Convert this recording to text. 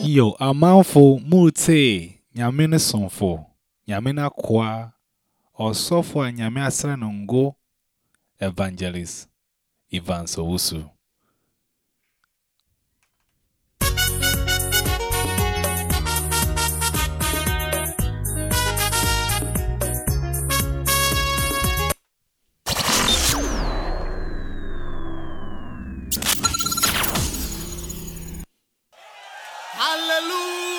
Yo, a mouthful, mute, Yamina sonfo, Yamina qua, or software Yamia Sanongo, Evangelist Ivan Sowusu. Hallelujah.